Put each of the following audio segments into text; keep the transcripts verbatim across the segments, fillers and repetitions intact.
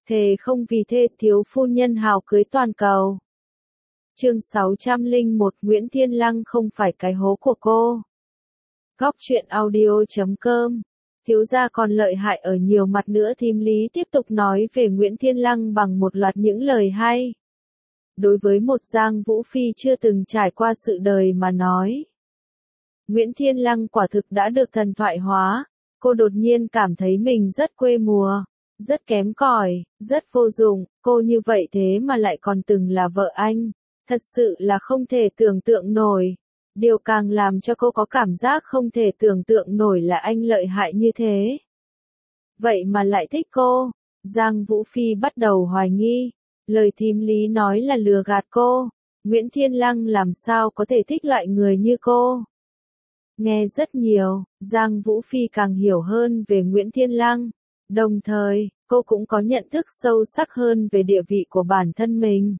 thề không vì thê thiếu phu nhân hào cưới toàn cầu. Chương sáu trăm lẻ một Nguyễn Thiên Lăng không phải cái hố của cô. Góc truyện audio chấm com. Thiếu gia còn lợi hại ở nhiều mặt nữa. Thím Lý tiếp tục nói về Nguyễn Thiên Lăng bằng một loạt những lời hay. Đối với một Giang Vũ Phi chưa từng trải qua sự đời mà nói, Nguyễn Thiên Lăng quả thực đã được thần thoại hóa. Cô đột nhiên cảm thấy mình rất quê mùa, rất kém cỏi, rất vô dụng. Cô như vậy thế mà lại còn từng là vợ anh. Thật sự là không thể tưởng tượng nổi. Điều càng làm cho cô có cảm giác không thể tưởng tượng nổi là anh lợi hại như thế. Vậy mà lại thích cô. Giang Vũ Phi bắt đầu hoài nghi. Lời thím Lý nói là lừa gạt cô. Nguyễn Thiên Lăng làm sao có thể thích loại người như cô. Nghe rất nhiều, Giang Vũ Phi càng hiểu hơn về Nguyễn Thiên Lăng. Đồng thời, cô cũng có nhận thức sâu sắc hơn về địa vị của bản thân mình.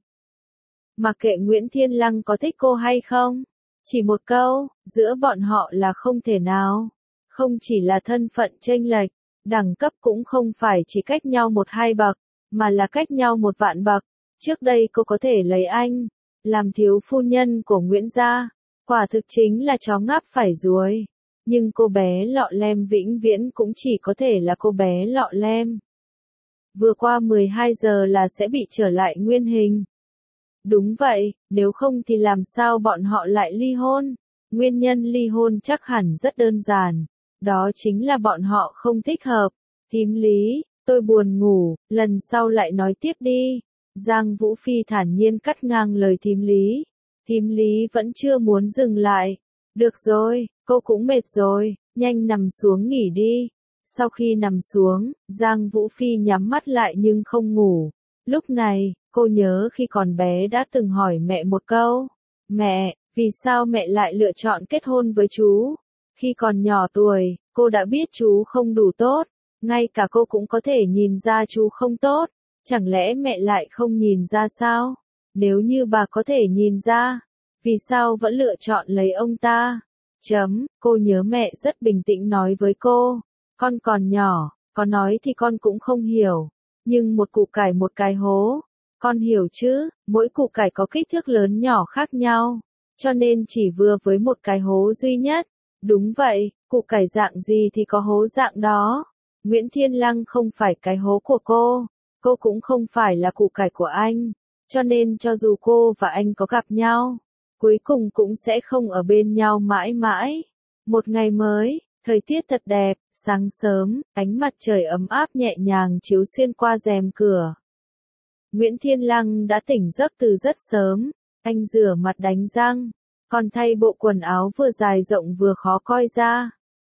Mặc kệ Nguyễn Thiên Lăng có thích cô hay không, chỉ một câu, giữa bọn họ là không thể nào. Không chỉ là thân phận chênh lệch, đẳng cấp cũng không phải chỉ cách nhau một hai bậc, mà là cách nhau một vạn bậc. Trước đây cô có thể lấy anh làm thiếu phu nhân của Nguyễn gia, quả thực chính là chó ngáp phải ruồi. Nhưng cô bé lọ lem vĩnh viễn cũng chỉ có thể là cô bé lọ lem. Vừa qua mười hai giờ là sẽ bị trở lại nguyên hình. Đúng vậy, nếu không thì làm sao bọn họ lại ly hôn? Nguyên nhân ly hôn chắc hẳn rất đơn giản. Đó chính là bọn họ không thích hợp. Thím Lý, tôi buồn ngủ, lần sau lại nói tiếp đi. Giang Vũ Phi thản nhiên cắt ngang lời thím Lý. Thím Lý vẫn chưa muốn dừng lại. Được rồi, cô cũng mệt rồi, nhanh nằm xuống nghỉ đi. Sau khi nằm xuống, Giang Vũ Phi nhắm mắt lại nhưng không ngủ. Lúc này, cô nhớ khi còn bé đã từng hỏi mẹ một câu. Mẹ, vì sao mẹ lại lựa chọn kết hôn với chú? Khi còn nhỏ tuổi, cô đã biết chú không đủ tốt. Ngay cả cô cũng có thể nhìn ra chú không tốt. Chẳng lẽ mẹ lại không nhìn ra sao? Nếu như bà có thể nhìn ra, vì sao vẫn lựa chọn lấy ông ta? Chấm, cô nhớ mẹ rất bình tĩnh nói với cô. Con còn nhỏ, có nói thì con cũng không hiểu. Nhưng một củ cải một cái hố. Con hiểu chứ, mỗi củ cải có kích thước lớn nhỏ khác nhau. Cho nên chỉ vừa với một cái hố duy nhất. Đúng vậy, củ cải dạng gì thì có hố dạng đó. Nguyễn Thiên Lăng không phải cái hố của cô. Cô cũng không phải là củ cải của anh. Cho nên cho dù cô và anh có gặp nhau, cuối cùng cũng sẽ không ở bên nhau mãi mãi. Một ngày mới, thời tiết thật đẹp, sáng sớm, ánh mặt trời ấm áp nhẹ nhàng chiếu xuyên qua rèm cửa. Nguyễn Thiên Lăng đã tỉnh giấc từ rất sớm, anh rửa mặt đánh răng, còn thay bộ quần áo vừa dài rộng vừa khó coi ra.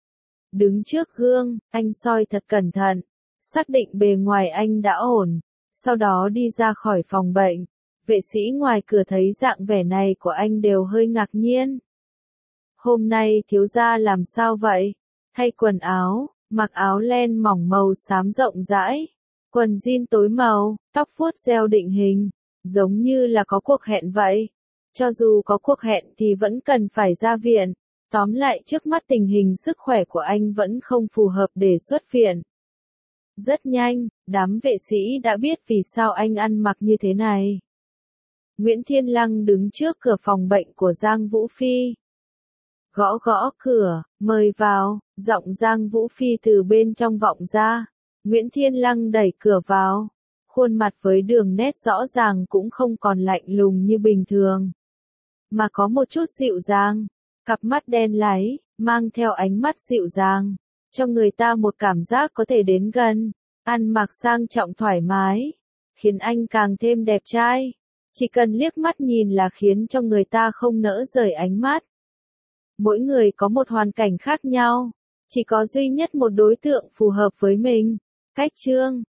Đứng trước gương, anh soi thật cẩn thận, xác định bề ngoài anh đã ổn, sau đó đi ra khỏi phòng bệnh. Vệ sĩ ngoài cửa thấy dạng vẻ này của anh đều hơi ngạc nhiên. Hôm nay thiếu gia làm sao vậy? Thay quần áo, mặc áo len mỏng màu xám rộng rãi, quần jean tối màu, tóc vuốt gel định hình, giống như là có cuộc hẹn vậy. Cho dù có cuộc hẹn thì vẫn cần phải ra viện. Tóm lại trước mắt tình hình sức khỏe của anh vẫn không phù hợp để xuất viện. Rất nhanh, đám vệ sĩ đã biết vì sao anh ăn mặc như thế này. Nguyễn Thiên Lăng đứng trước cửa phòng bệnh của Giang Vũ Phi. Gõ gõ cửa, mời vào, giọng Giang Vũ Phi từ bên trong vọng ra. Nguyễn Thiên Lăng đẩy cửa vào. Khuôn mặt với đường nét rõ ràng cũng không còn lạnh lùng như bình thường, mà có một chút dịu dàng. Cặp mắt đen láy, mang theo ánh mắt dịu dàng, cho người ta một cảm giác có thể đến gần. Ăn mặc sang trọng thoải mái, khiến anh càng thêm đẹp trai. Chỉ cần liếc mắt nhìn là khiến cho người ta không nỡ rời ánh mắt. Mỗi người có một hoàn cảnh khác nhau, chỉ có duy nhất một đối tượng phù hợp với mình. Cách chương,